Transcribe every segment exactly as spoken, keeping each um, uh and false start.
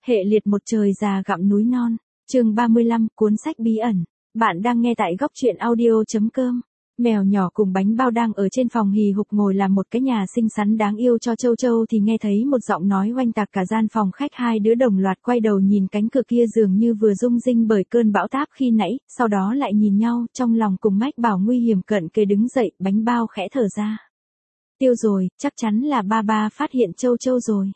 Hệ liệt một trời già gặm núi non. Chương ba mươi lăm, cuốn sách bí ẩn. Bạn đang nghe tại góc truyện audio chấm com. Mèo nhỏ cùng bánh bao đang ở trên phòng hì hục ngồi làm một cái nhà xinh xắn đáng yêu cho Châu Châu thì nghe thấy một giọng nói oanh tạc cả gian phòng khách. Hai đứa đồng loạt quay đầu nhìn cánh cửa kia dường như vừa rung rinh bởi cơn bão táp khi nãy, sau đó lại nhìn nhau, trong lòng cùng mách bảo nguy hiểm cận kề. Đứng dậy, bánh bao khẽ thở ra. Tiêu rồi, chắc chắn là ba ba phát hiện Châu Châu rồi.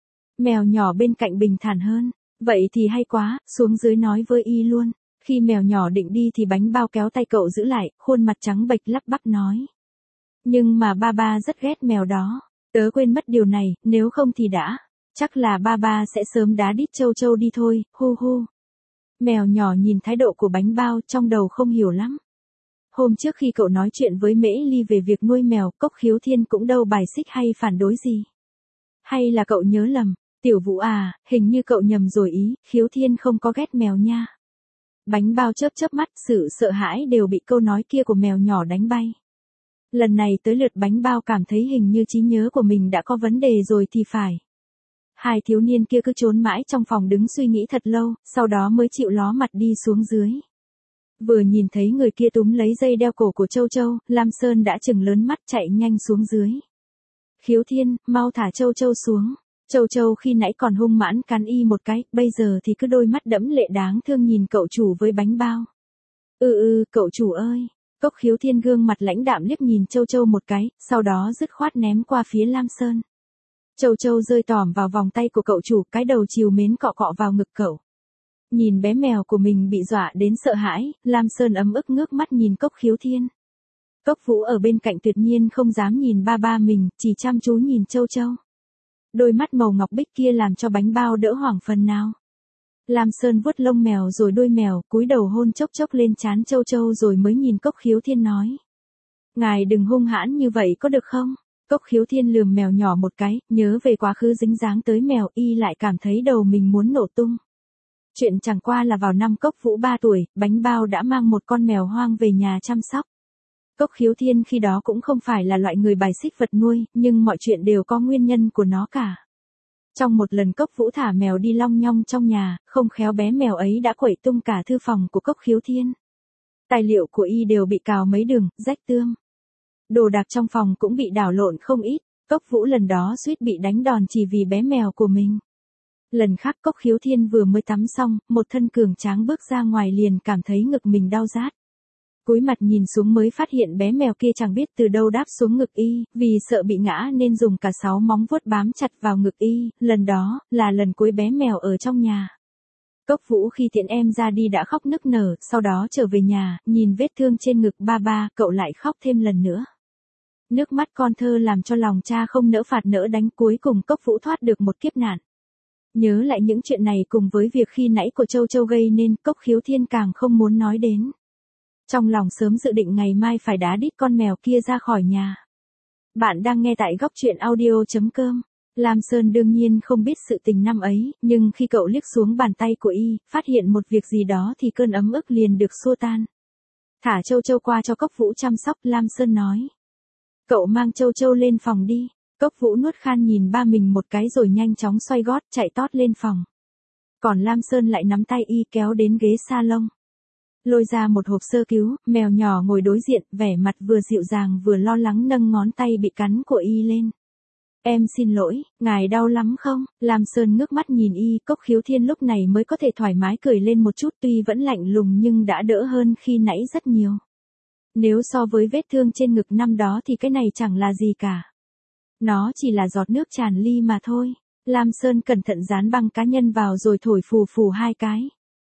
Mèo nhỏ bên cạnh bình thản hơn. Vậy thì hay quá, xuống dưới nói với y luôn. Khi mèo nhỏ định đi thì bánh bao kéo tay cậu giữ lại, khuôn mặt trắng bệch lắp bắp nói. Nhưng mà ba ba rất ghét mèo đó. Tớ quên mất điều này, nếu không thì đã. Chắc là ba ba sẽ sớm đá đít Châu Châu đi thôi, hu hu. Mèo nhỏ nhìn thái độ của bánh bao trong đầu không hiểu lắm. Hôm trước khi cậu nói chuyện với Mễ Ly về việc nuôi mèo, Cốc Khiếu Thiên cũng đâu bài xích hay phản đối gì. Hay là cậu nhớ lầm? Tiểu Vũ à, hình như cậu nhầm rồi ý, Khiếu Thiên không có ghét mèo nha. Bánh bao chớp chớp mắt, sự sợ hãi đều bị câu nói kia của mèo nhỏ đánh bay. Lần này tới lượt bánh bao cảm thấy hình như trí nhớ của mình đã có vấn đề rồi thì phải. Hai thiếu niên kia cứ trốn mãi trong phòng đứng suy nghĩ thật lâu, sau đó mới chịu ló mặt đi xuống dưới. Vừa nhìn thấy người kia túm lấy dây đeo cổ của Châu Châu, Lam Sơn đã chừng lớn mắt chạy nhanh xuống dưới. Khiếu Thiên, mau thả Châu Châu xuống. Châu Châu khi nãy còn hung mãn cắn y một cái, bây giờ thì cứ đôi mắt đẫm lệ đáng thương nhìn cậu chủ với bánh bao. Ừ ừ, cậu chủ ơi. Cốc Khiếu Thiên gương mặt lãnh đạm liếc nhìn Châu Châu một cái, sau đó dứt khoát ném qua phía Lam Sơn. Châu Châu rơi tỏm vào vòng tay của cậu chủ, cái đầu trìu mến cọ cọ vào ngực cậu. Nhìn bé mèo của mình bị dọa đến sợ hãi, Lam Sơn ấm ức ngước mắt nhìn Cốc Khiếu Thiên. Cốc Vũ ở bên cạnh tuyệt nhiên không dám nhìn ba ba mình, chỉ chăm chú nhìn Châu Châu. Đôi mắt màu ngọc bích kia làm cho bánh bao đỡ hoảng phần nào. Lam Sơn vuốt lông mèo rồi đuôi mèo, cúi đầu hôn chốc chốc lên trán Châu Châu rồi mới nhìn Cốc Khiếu Thiên nói. Ngài đừng hung hãn như vậy có được không? Cốc Khiếu Thiên lườm mèo nhỏ một cái, nhớ về quá khứ dính dáng tới mèo, y lại cảm thấy đầu mình muốn nổ tung. Chuyện chẳng qua là vào năm Cốc Vũ ba tuổi, bánh bao đã mang một con mèo hoang về nhà chăm sóc. Cốc Khiếu Thiên khi đó cũng không phải là loại người bài xích vật nuôi, nhưng mọi chuyện đều có nguyên nhân của nó cả. Trong một lần Cốc Vũ thả mèo đi long nhong trong nhà, không khéo bé mèo ấy đã quẩy tung cả thư phòng của Cốc Khiếu Thiên. Tài liệu của y đều bị cào mấy đường, rách tươm. Đồ đạc trong phòng cũng bị đảo lộn không ít, Cốc Vũ lần đó suýt bị đánh đòn chỉ vì bé mèo của mình. Lần khác Cốc Khiếu Thiên vừa mới tắm xong, một thân cường tráng bước ra ngoài liền cảm thấy ngực mình đau rát. Cúi mặt nhìn xuống mới phát hiện bé mèo kia chẳng biết từ đâu đáp xuống ngực y, vì sợ bị ngã nên dùng cả sáu móng vuốt bám chặt vào ngực y, lần đó, là lần cuối bé mèo ở trong nhà. Cốc Vũ khi tiễn em ra đi đã khóc nức nở, sau đó trở về nhà, nhìn vết thương trên ngực ba ba, cậu lại khóc thêm lần nữa. Nước mắt con thơ làm cho lòng cha không nỡ phạt nỡ đánh, cuối cùng Cốc Vũ thoát được một kiếp nạn. Nhớ lại những chuyện này cùng với việc khi nãy của Châu Châu gây nên, Cốc Khiếu Thiên càng không muốn nói đến. Trong lòng sớm dự định ngày mai phải đá đít con mèo kia ra khỏi nhà. Bạn đang nghe tại góc truyện audio chấm com. Lam Sơn đương nhiên không biết sự tình năm ấy, nhưng khi cậu liếc xuống bàn tay của y, phát hiện một việc gì đó thì cơn ấm ức liền được xua tan. Thả Châu Châu qua cho Cốc Vũ chăm sóc, Lam Sơn nói. Cậu mang Châu Châu lên phòng đi. Cốc Vũ nuốt khan nhìn ba mình một cái rồi nhanh chóng xoay gót chạy tót lên phòng. Còn Lam Sơn lại nắm tay y kéo đến ghế salon. Lôi ra một hộp sơ cứu, mèo nhỏ ngồi đối diện, vẻ mặt vừa dịu dàng vừa lo lắng nâng ngón tay bị cắn của y lên. Em xin lỗi, ngài đau lắm không? Lam Sơn ngước mắt nhìn y, Cốc Khiếu Thiên lúc này mới có thể thoải mái cười lên một chút, tuy vẫn lạnh lùng nhưng đã đỡ hơn khi nãy rất nhiều. Nếu so với vết thương trên ngực năm đó thì cái này chẳng là gì cả. Nó chỉ là giọt nước tràn ly mà thôi. Lam Sơn cẩn thận dán băng cá nhân vào rồi thổi phù phù hai cái.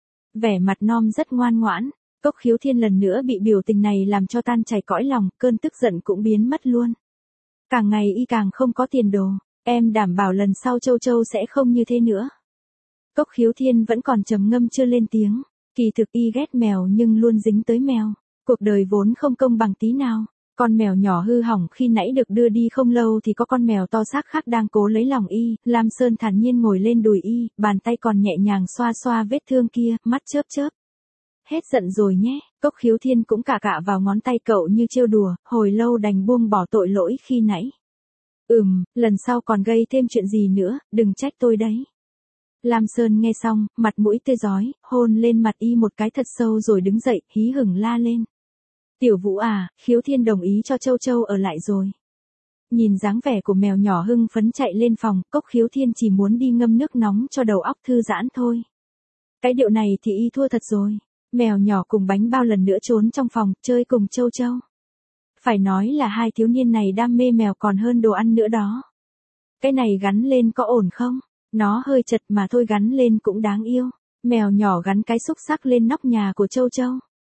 Vẻ mặt non rất ngoan ngoãn, Cốc Khiếu Thiên lần nữa bị biểu tình này làm cho tan chảy cõi lòng, cơn tức giận cũng biến mất luôn. Càng ngày y càng không có tiền đồ, em đảm bảo lần sau Châu Châu sẽ không như thế nữa. Cốc Khiếu Thiên vẫn còn trầm ngâm chưa lên tiếng, kỳ thực y ghét mèo nhưng luôn dính tới mèo, cuộc đời vốn không công bằng tí nào. Con mèo nhỏ hư hỏng khi nãy được đưa đi không lâu thì có con mèo to xác khác đang cố lấy lòng y, Lam Sơn thản nhiên ngồi lên đùi y, bàn tay còn nhẹ nhàng xoa xoa vết thương kia, mắt chớp chớp. Hết giận rồi nhé, Cốc Khiếu Thiên cũng cạ cạ vào ngón tay cậu như trêu đùa, hồi lâu đành buông bỏ tội lỗi khi nãy. Ừm, lần sau còn gây thêm chuyện gì nữa, đừng trách tôi đấy. Lam Sơn nghe xong, mặt mũi tê rói, hôn lên mặt y một cái thật sâu rồi đứng dậy, hí hửng la lên. Tiểu Vũ à, Khiếu Thiên đồng ý cho Châu Châu ở lại rồi. Nhìn dáng vẻ của mèo nhỏ hưng phấn chạy lên phòng, Cốc Khiếu Thiên chỉ muốn đi ngâm nước nóng cho đầu óc thư giãn thôi. Cái điệu này thì y thua thật rồi. Mèo nhỏ cùng bánh bao lần nữa trốn trong phòng, chơi cùng Châu Châu. Phải nói là hai thiếu niên này đam mê mèo còn hơn đồ ăn nữa đó. Cái này gắn lên có ổn không? Nó hơi chật mà thôi, gắn lên cũng đáng yêu. Mèo nhỏ gắn cái xúc xắc lên nóc nhà của Châu Châu.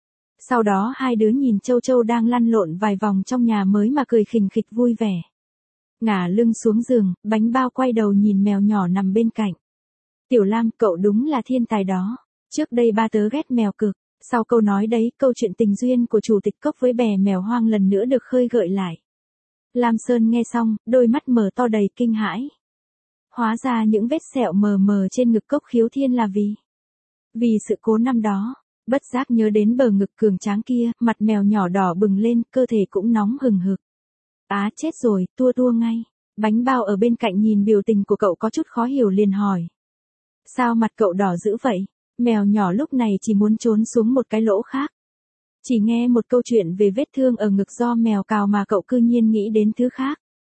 Sau đó hai đứa nhìn Châu Châu đang lăn lộn vài vòng trong nhà mới mà cười khình khịch vui vẻ. Ngả lưng xuống giường, bánh bao quay đầu nhìn mèo nhỏ nằm bên cạnh. Tiểu Lam, cậu đúng là thiên tài đó. Trước đây ba tớ ghét mèo cực. Sau câu nói đấy, câu chuyện tình duyên của chủ tịch Cốc với bè mèo hoang lần nữa được khơi gợi lại. Lam Sơn nghe xong, đôi mắt mở to đầy kinh hãi. Hóa ra những vết sẹo mờ mờ trên ngực Cốc Khiếu Thiên là vì... Vì sự cố năm đó. Bất giác nhớ đến bờ ngực cường tráng kia, mặt mèo nhỏ đỏ bừng lên, cơ thể cũng nóng hừng hực. Á chết rồi, tua tua ngay. Bánh bao ở bên cạnh nhìn biểu tình của cậu có chút khó hiểu liền hỏi. Sao mặt cậu đỏ dữ vậy? Mèo nhỏ lúc này chỉ muốn trốn xuống một cái lỗ khác. Chỉ nghe một câu chuyện về vết thương ở ngực do mèo cào mà cậu cư nhiên nghĩ đến thứ khác.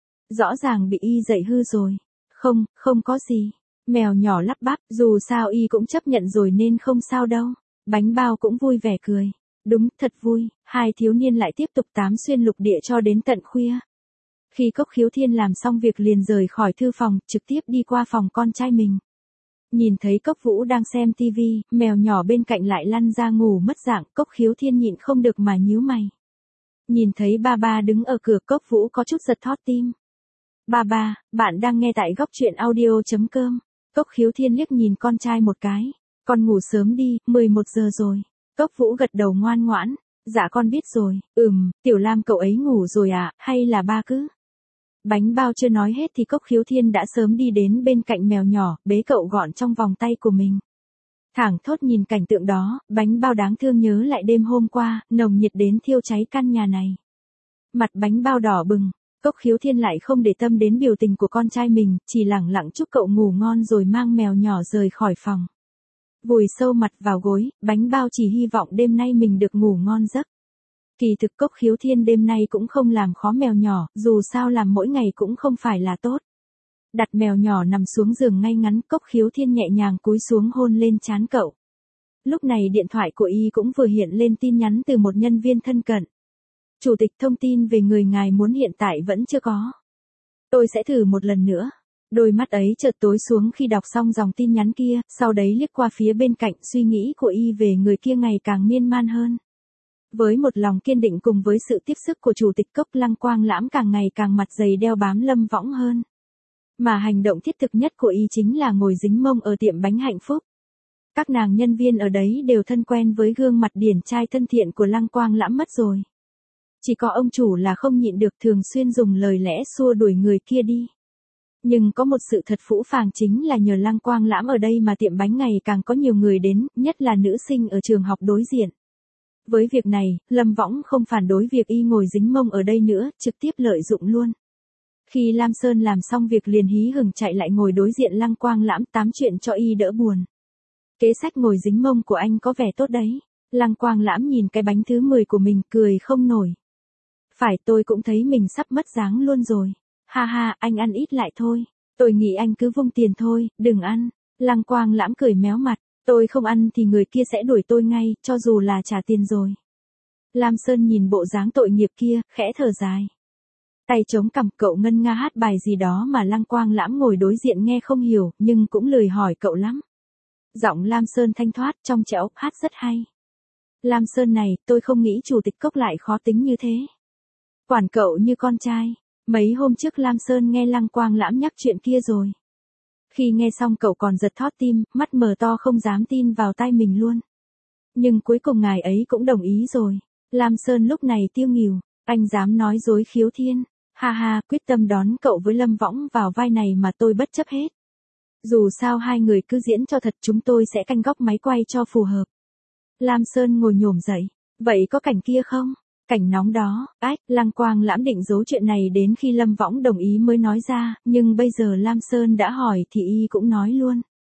Rõ ràng bị y dậy hư rồi. Không, không có gì. Mèo nhỏ lắp bắp, dù sao y cũng chấp nhận rồi nên không sao đâu. Bánh bao cũng vui vẻ cười. Đúng, thật vui. Hai thiếu niên lại tiếp tục tám xuyên lục địa cho đến tận khuya. Khi Cốc Khiếu Thiên làm xong việc liền rời khỏi thư phòng, trực tiếp đi qua phòng con trai mình. Nhìn thấy Cốc Vũ đang xem tivi, mèo nhỏ bên cạnh lại lăn ra ngủ mất dạng, Cốc Khiếu Thiên nhịn không được mà nhíu mày. Nhìn thấy ba ba đứng ở cửa, Cốc Vũ có chút giật thót tim. Ba ba, bạn đang nghe tại góc truyện audio chấm com. Cốc Khiếu Thiên liếc nhìn con trai một cái. Con ngủ sớm đi, mười một giờ rồi. Cốc Vũ gật đầu ngoan ngoãn. Dạ con biết rồi, ừm, Tiểu Lam cậu ấy ngủ rồi à, hay là ba cứ? Bánh bao chưa nói hết thì Cốc Khiếu Thiên đã sớm đi đến bên cạnh mèo nhỏ, bế cậu gọn trong vòng tay của mình. Thảng thốt nhìn cảnh tượng đó, bánh bao đáng thương nhớ lại đêm hôm qua, nồng nhiệt đến thiêu cháy căn nhà này. Mặt bánh bao đỏ bừng, Cốc Khiếu Thiên lại không để tâm đến biểu tình của con trai mình, chỉ lẳng lặng chúc cậu ngủ ngon rồi mang mèo nhỏ rời khỏi phòng. Vùi sâu mặt vào gối, bánh bao chỉ hy vọng đêm nay mình được ngủ ngon giấc. Kỳ thực Cốc Khiếu Thiên đêm nay cũng không làm khó mèo nhỏ, dù sao làm mỗi ngày cũng không phải là tốt. Đặt mèo nhỏ nằm xuống giường ngay ngắn, Cốc Khiếu Thiên nhẹ nhàng cúi xuống hôn lên trán cậu. Lúc này điện thoại của y cũng vừa hiện lên tin nhắn từ một nhân viên thân cận. Chủ tịch, thông tin về người ngài muốn hiện tại vẫn chưa có. Tôi sẽ thử một lần nữa. Đôi mắt ấy chợt tối xuống khi đọc xong dòng tin nhắn kia, sau đấy liếc qua phía bên cạnh, suy nghĩ của y về người kia ngày càng miên man hơn. Với một lòng kiên định cùng với sự tiếp sức của chủ tịch Cốc, Lăng Quang Lãm càng ngày càng mặt dày đeo bám Lâm Võng hơn. Mà hành động thiết thực nhất của y chính là ngồi dính mông ở tiệm bánh hạnh phúc. Các nàng nhân viên ở đấy đều thân quen với gương mặt điển trai thân thiện của Lăng Quang Lãm mất rồi. Chỉ có ông chủ là không nhịn được, thường xuyên dùng lời lẽ xua đuổi người kia đi. Nhưng có một sự thật phũ phàng chính là nhờ Lăng Quang Lãm ở đây mà tiệm bánh ngày càng có nhiều người đến, nhất là nữ sinh ở trường học đối diện. Với việc này, Lâm Võng không phản đối việc y ngồi dính mông ở đây nữa, trực tiếp lợi dụng luôn. Khi Lam Sơn làm xong việc liền hí hửng chạy lại ngồi đối diện Lăng Quang Lãm tám chuyện cho y đỡ buồn. Kế sách ngồi dính mông của anh có vẻ tốt đấy. Lăng Quang Lãm nhìn cái bánh thứ mười của mình cười không nổi. Phải, tôi cũng thấy mình sắp mất dáng luôn rồi. Ha ha, anh ăn ít lại thôi. Tôi nghĩ anh cứ vung tiền thôi, đừng ăn. Lăng Quang Lãm cười méo mặt. Tôi không ăn thì người kia sẽ đuổi tôi ngay, cho dù là trả tiền rồi. Lam Sơn nhìn bộ dáng tội nghiệp kia, khẽ thở dài. Tay chống cằm, cậu ngân nga hát bài gì đó mà Lăng Quang Lãm ngồi đối diện nghe không hiểu, nhưng cũng lười hỏi cậu lắm. Giọng Lam Sơn thanh thoát, trong trẻo, hát rất hay. Lam Sơn này, tôi không nghĩ chủ tịch Cốc lại khó tính như thế. Quản cậu như con trai. Mấy hôm trước Lam Sơn nghe Lăng Quang Lãm nhắc chuyện kia rồi. Khi nghe xong cậu còn giật thót tim, mắt mở to không dám tin vào tai mình luôn. Nhưng cuối cùng ngài ấy cũng đồng ý rồi. Lam Sơn lúc này tiêu nghỉu, anh dám nói dối Khiếu Thiên. Ha ha, quyết tâm đón cậu với Lâm Võng vào vai này mà tôi bất chấp hết. Dù sao hai người cứ diễn cho thật, chúng tôi sẽ canh góc máy quay cho phù hợp. Lam Sơn ngồi nhổm dậy. Vậy có cảnh kia không? Cảnh nóng đó, ách, Lăng Quang Lãm định giấu chuyện này đến khi Lâm Võng đồng ý mới nói ra, nhưng bây giờ Lam Sơn đã hỏi thì y cũng nói luôn.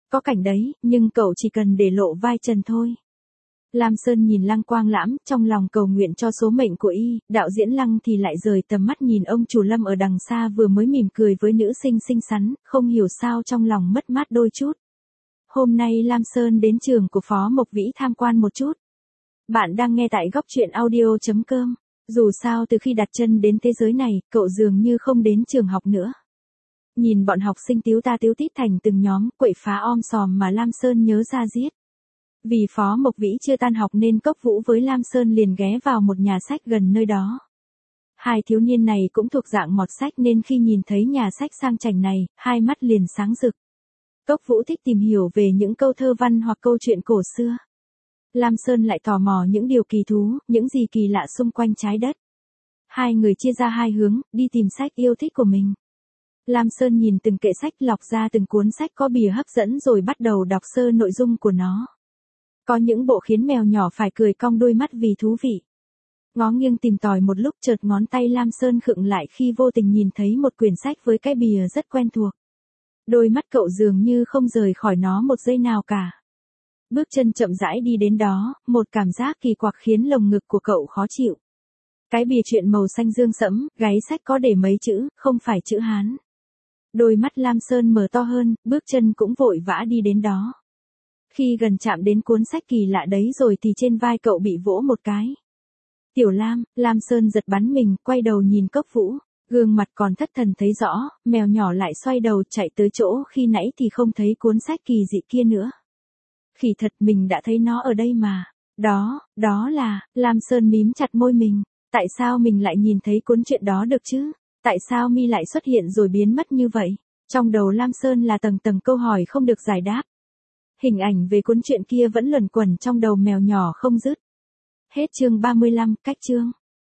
Có cảnh đấy, nhưng cậu chỉ cần để lộ vai trần thôi. Lam Sơn nhìn Lăng Quang Lãm, trong lòng cầu nguyện cho số mệnh của y, đạo diễn Lăng thì lại rời tầm mắt nhìn ông chủ Lâm ở đằng xa vừa mới mỉm cười với nữ sinh xinh xắn, không hiểu sao trong lòng mất mát đôi chút. Hôm nay Lam Sơn đến trường của Phó Mộc Vĩ tham quan một chút. Bạn đang nghe tại góc truyện audio chấm com. Dù sao từ khi đặt chân đến thế giới này, cậu dường như không đến trường học nữa. Nhìn bọn học sinh tíu ta tíu tít thành từng nhóm, quậy phá om sòm mà Lam Sơn nhớ ra giết. Vì Phó Mộc Vĩ chưa tan học nên Cốc Vũ với Lam Sơn liền ghé vào một nhà sách gần nơi đó. Hai thiếu niên này cũng thuộc dạng mọt sách nên khi nhìn thấy nhà sách sang chảnh này, hai mắt liền sáng rực. Cốc Vũ thích tìm hiểu về những câu thơ văn hoặc câu chuyện cổ xưa. Lam Sơn lại tò mò những điều kỳ thú, những gì kỳ lạ xung quanh trái đất. Hai người chia ra hai hướng, đi tìm sách yêu thích của mình. Lam Sơn nhìn từng kệ sách lọc ra từng cuốn sách có bìa hấp dẫn rồi bắt đầu đọc sơ nội dung của nó. Có những bộ khiến mèo nhỏ phải cười cong đôi mắt vì thú vị. Ngó nghiêng tìm tòi một lúc chợt ngón tay Lam Sơn khựng lại khi vô tình nhìn thấy một quyển sách với cái bìa rất quen thuộc. Đôi mắt cậu dường như không rời khỏi nó một giây nào cả. Bước chân chậm rãi đi đến đó, một cảm giác kỳ quặc khiến lồng ngực của cậu khó chịu. Cái bìa truyện màu xanh dương sẫm, gáy sách có để mấy chữ, không phải chữ Hán. Đôi mắt Lam Sơn mở to hơn, bước chân cũng vội vã đi đến đó. Khi gần chạm đến cuốn sách kỳ lạ đấy rồi thì trên vai cậu bị vỗ một cái. Tiểu Lam, Lam Sơn giật bắn mình, quay đầu nhìn Cốc Vũ, gương mặt còn thất thần thấy rõ, mèo nhỏ lại xoay đầu chạy tới chỗ khi nãy thì không thấy cuốn sách kỳ dị kia nữa. Khỉ thật, mình đã thấy nó ở đây mà. Đó, đó là, Lam Sơn mím chặt môi mình, tại sao mình lại nhìn thấy cuốn truyện đó được chứ? Tại sao mi lại xuất hiện rồi biến mất như vậy? Trong đầu Lam Sơn là tầng tầng câu hỏi không được giải đáp. Hình ảnh về cuốn truyện kia vẫn luẩn quẩn trong đầu mèo nhỏ không dứt. Hết chương ba mươi lăm, cách chương.